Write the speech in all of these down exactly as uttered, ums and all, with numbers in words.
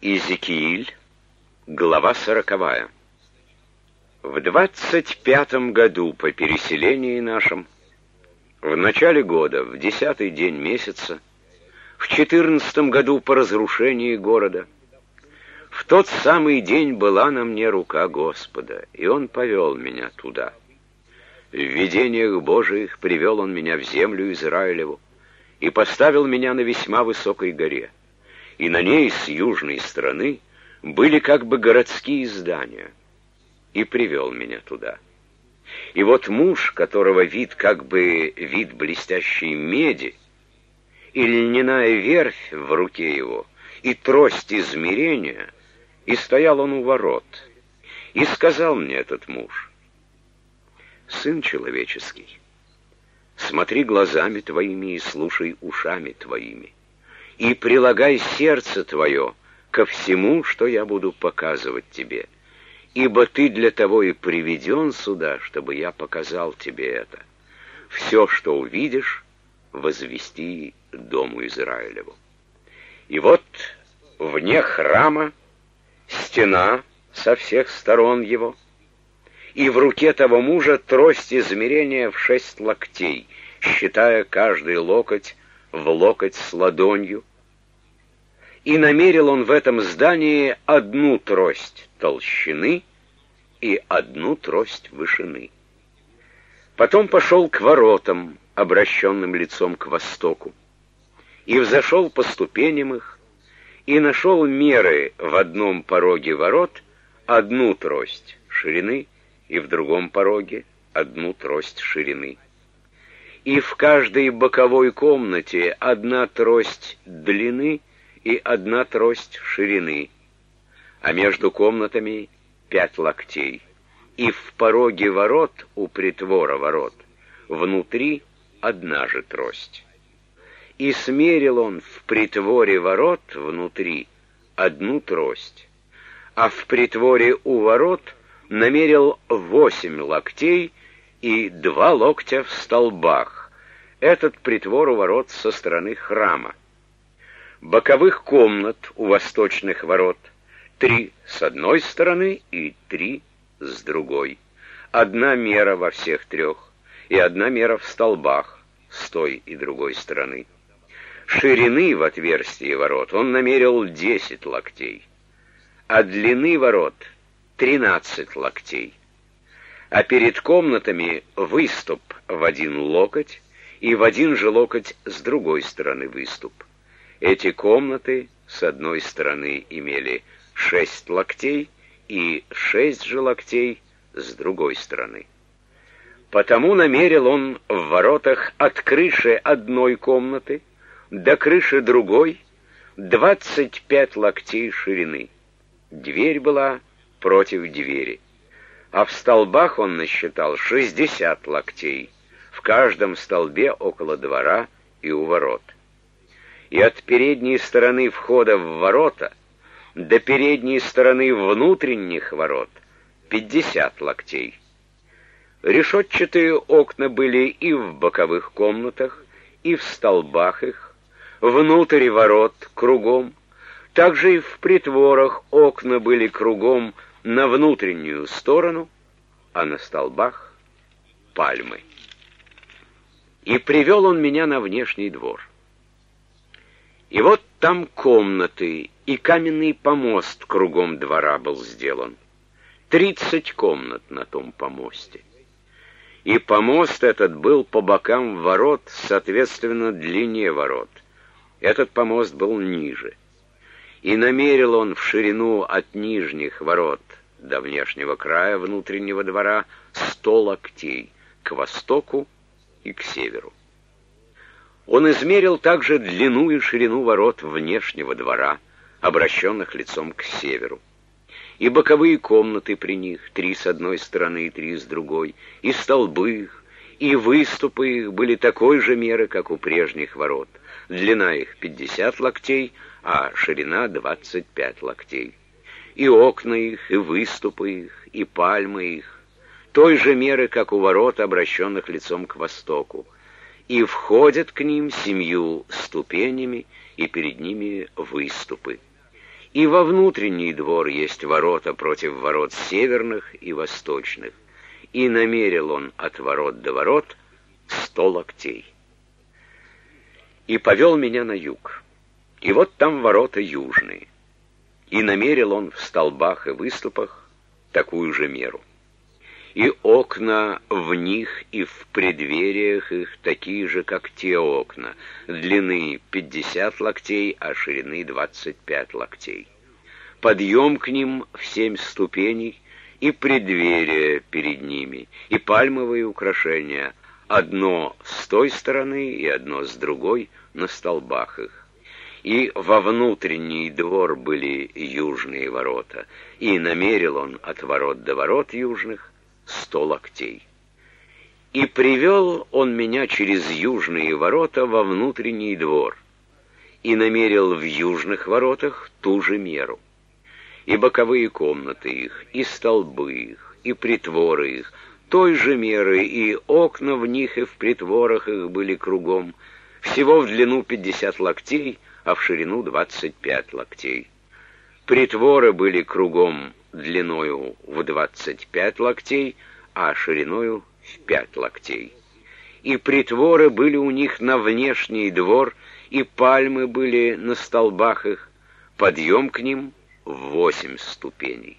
Иезекииль, глава сороковая. В двадцать пятом году по переселении нашем, в начале года, в десятый день месяца, в четырнадцатом году по разрушении города, в тот самый день была на мне рука Господа, и Он повел меня туда. В видениях Божиих привел Он меня в землю Израилеву и поставил меня на весьма высокой горе, и на ней с южной стороны были как бы городские здания, и привел меня туда. И вот муж, которого вид как бы вид блестящей меди, и льняная верфь в руке его, и трость измерения, и стоял он у ворот. И сказал мне этот муж: «Сын человеческий, смотри глазами твоими и слушай ушами твоими, и прилагай сердце твое ко всему, что я буду показывать тебе, ибо ты для того и приведен сюда, чтобы я показал тебе это. Все, что увидишь, возвести дому Израилеву». И вот вне храма стена со всех сторон его, и в руке того мужа трость измерения в шесть локтей, считая каждый локоть в локоть с ладонью. И намерил он в этом здании одну трость толщины и одну трость вышины. Потом пошел к воротам, обращенным лицом к востоку, и взошел по ступеням их, и нашел меры в одном пороге ворот одну трость ширины, и в другом пороге одну трость ширины. И в каждой боковой комнате одна трость длины и одна трость ширины, а между комнатами пять локтей. И в пороге ворот, у притвора ворот, внутри одна же трость. И смерил он в притворе ворот внутри одну трость, а в притворе у ворот намерил восемь локтей и два локтя в столбах. Этот притвор у ворот со стороны храма. Боковых комнат у восточных ворот три с одной стороны и три с другой. Одна мера во всех трех, и одна мера в столбах с той и другой стороны. Ширины в отверстии ворот он намерил десять локтей, а длины ворот тринадцать локтей. А перед комнатами выступ в один локоть, и в один же локоть с другой стороны выступ. Эти комнаты с одной стороны имели шесть локтей, и шесть же локтей с другой стороны. Потому намерил он в воротах от крыши одной комнаты до крыши другой двадцать пять локтей ширины. Дверь была против двери, а в столбах он насчитал шестьдесят локтей, в каждом столбе около двора и у ворот. И от передней стороны входа в ворота до передней стороны внутренних ворот пятьдесят локтей. Решетчатые окна были и в боковых комнатах, и в столбах их, внутрь ворот кругом. Также и в притворах окна были кругом на внутреннюю сторону, а на столбах пальмы. И привел он меня на внешний двор. И вот там комнаты, и каменный помост кругом двора был сделан. Тридцать комнат на том помосте. И помост этот был по бокам ворот, соответственно, длине ворот. Этот помост был ниже. И намерил он в ширину от нижних ворот до внешнего края внутреннего двора сто локтей к востоку и к северу. Он измерил также длину и ширину ворот внешнего двора, обращенных лицом к северу. И боковые комнаты при них, три с одной стороны и три с другой, и столбы их, и выступы их были такой же меры, как у прежних ворот. Длина их пятьдесят локтей, а ширина двадцать пять локтей. И окна их, и выступы их, и пальмы их той же меры, как у ворот, обращенных лицом к востоку. И входят к ним семью ступенями, и перед ними выступы. И во внутренний двор есть ворота против ворот северных и восточных. И намерил он от ворот до ворот сто локтей. И повел меня на юг. И вот там ворота южные. И намерил он в столбах и выступах такую же меру. И окна в них и в преддвериях их такие же, как те окна, длины пятьдесят локтей, а ширины двадцать пять локтей. Подъем к ним в семь ступеней, и преддверия перед ними, и пальмовые украшения, одно с той стороны и одно с другой на столбах их. И во внутренний двор были южные ворота, и намерил он от ворот до ворот южных сто локтей. И привел он меня через южные ворота во внутренний двор, и намерил в южных воротах ту же меру. И боковые комнаты их, и столбы их, и притворы их, той же меры, и окна в них и в притворах их были кругом, всего в длину пятьдесят локтей, а в ширину двадцать пять локтей. Притворы были кругом длиною в двадцать пять локтей, а шириною в пять локтей. И притворы были у них на внешний двор, и пальмы были на столбах их, подъем к ним в восемь ступеней.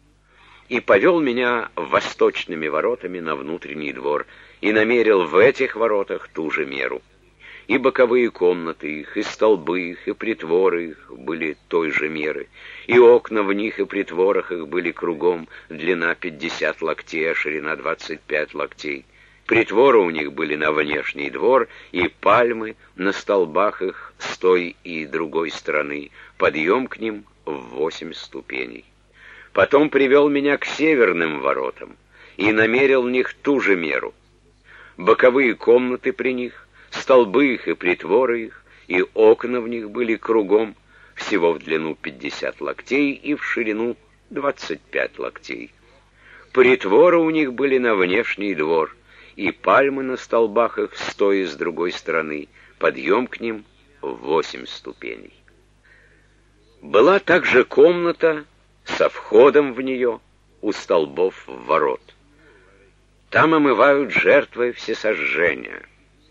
И повел меня восточными воротами на внутренний двор, и намерил в этих воротах ту же меру. И боковые комнаты их, и столбы их, и притворы их были той же меры, и окна в них и притворах их были кругом, длина пятьдесят локтей, а ширина двадцать пять локтей. Притворы у них были на внешний двор, и пальмы на столбах их с той и другой стороны, подъем к ним в восемь ступеней. Потом привел меня к северным воротам, и намерил в них ту же меру. Боковые комнаты при них, столбы их и притворы их, и окна в них были кругом, всего в длину пятьдесят локтей и в ширину двадцать пять локтей. Притворы у них были на внешний двор, и пальмы на столбах их с той и с другой стороны, подъем к ним в восемь ступеней. Была также комната со входом в нее у столбов ворот. Там омывают жертвы всесожжения.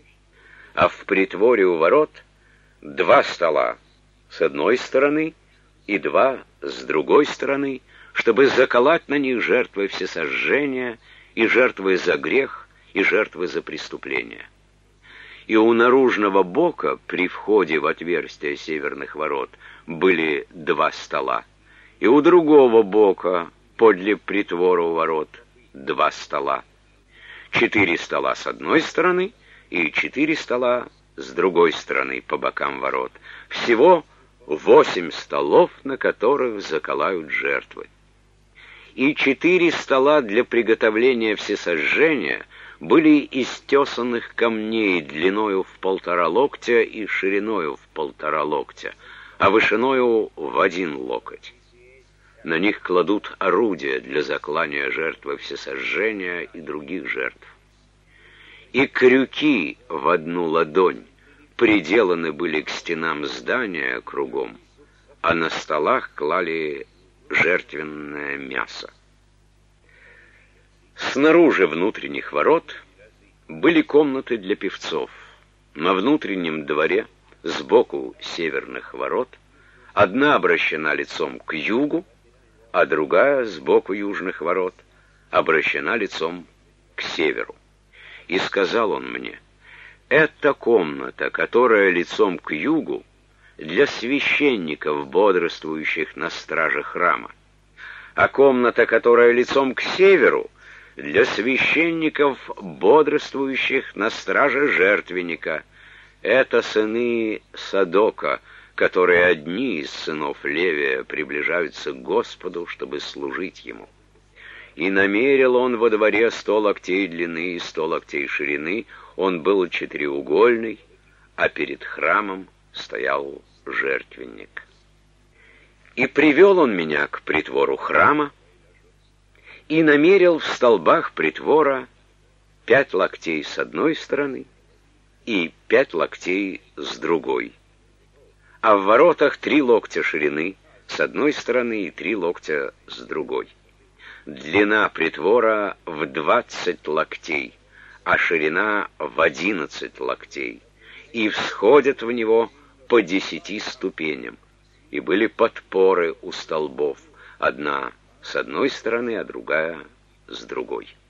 А в притворе у ворот два стола с одной стороны и два с другой стороны, чтобы заколоть на них жертвы всесожжения и жертвы за грех, и жертвы за преступление. И у наружного бока при входе в отверстие северных ворот были два стола, и у другого бока подле притвора у ворот два стола. Четыре стола с одной стороны и четыре стола с другой стороны по бокам ворот. Всего восемь столов, на которых заколают жертвы. И четыре стола для приготовления всесожжения были из тесанных камней длиною в полтора локтя и шириною в полтора локтя, а вышиною в один локоть. На них кладут орудия для заклания жертвы всесожжения и других жертв. И крюки в одну ладонь приделаны были к стенам здания кругом, а на столах клали жертвенное мясо. Снаружи внутренних ворот были комнаты для певцов. На внутреннем дворе, сбоку северных ворот, одна обращена лицом к югу, а другая, сбоку южных ворот, обращена лицом к северу. И сказал он мне: «Это комната, которая лицом к югу, для священников, бодрствующих на страже храма, а комната, которая лицом к северу, для священников, бодрствующих на страже жертвенника. Это сыны Садока, которые одни из сынов Левия приближаются к Господу, чтобы служить ему. И намерил он во дворе сто локтей длины и сто локтей ширины, он был четыреугольный, а перед храмом стоял жертвенник. И привел он меня к притвору храма, и намерил в столбах притвора пять локтей с одной стороны и пять локтей с другой, а в воротах три локтя ширины с одной стороны и три локтя с другой. Длина притвора в двадцать локтей, а ширина в одиннадцать локтей, и всходят в него по десяти ступеням, и были подпоры у столбов, одна с одной стороны, а другая с другой.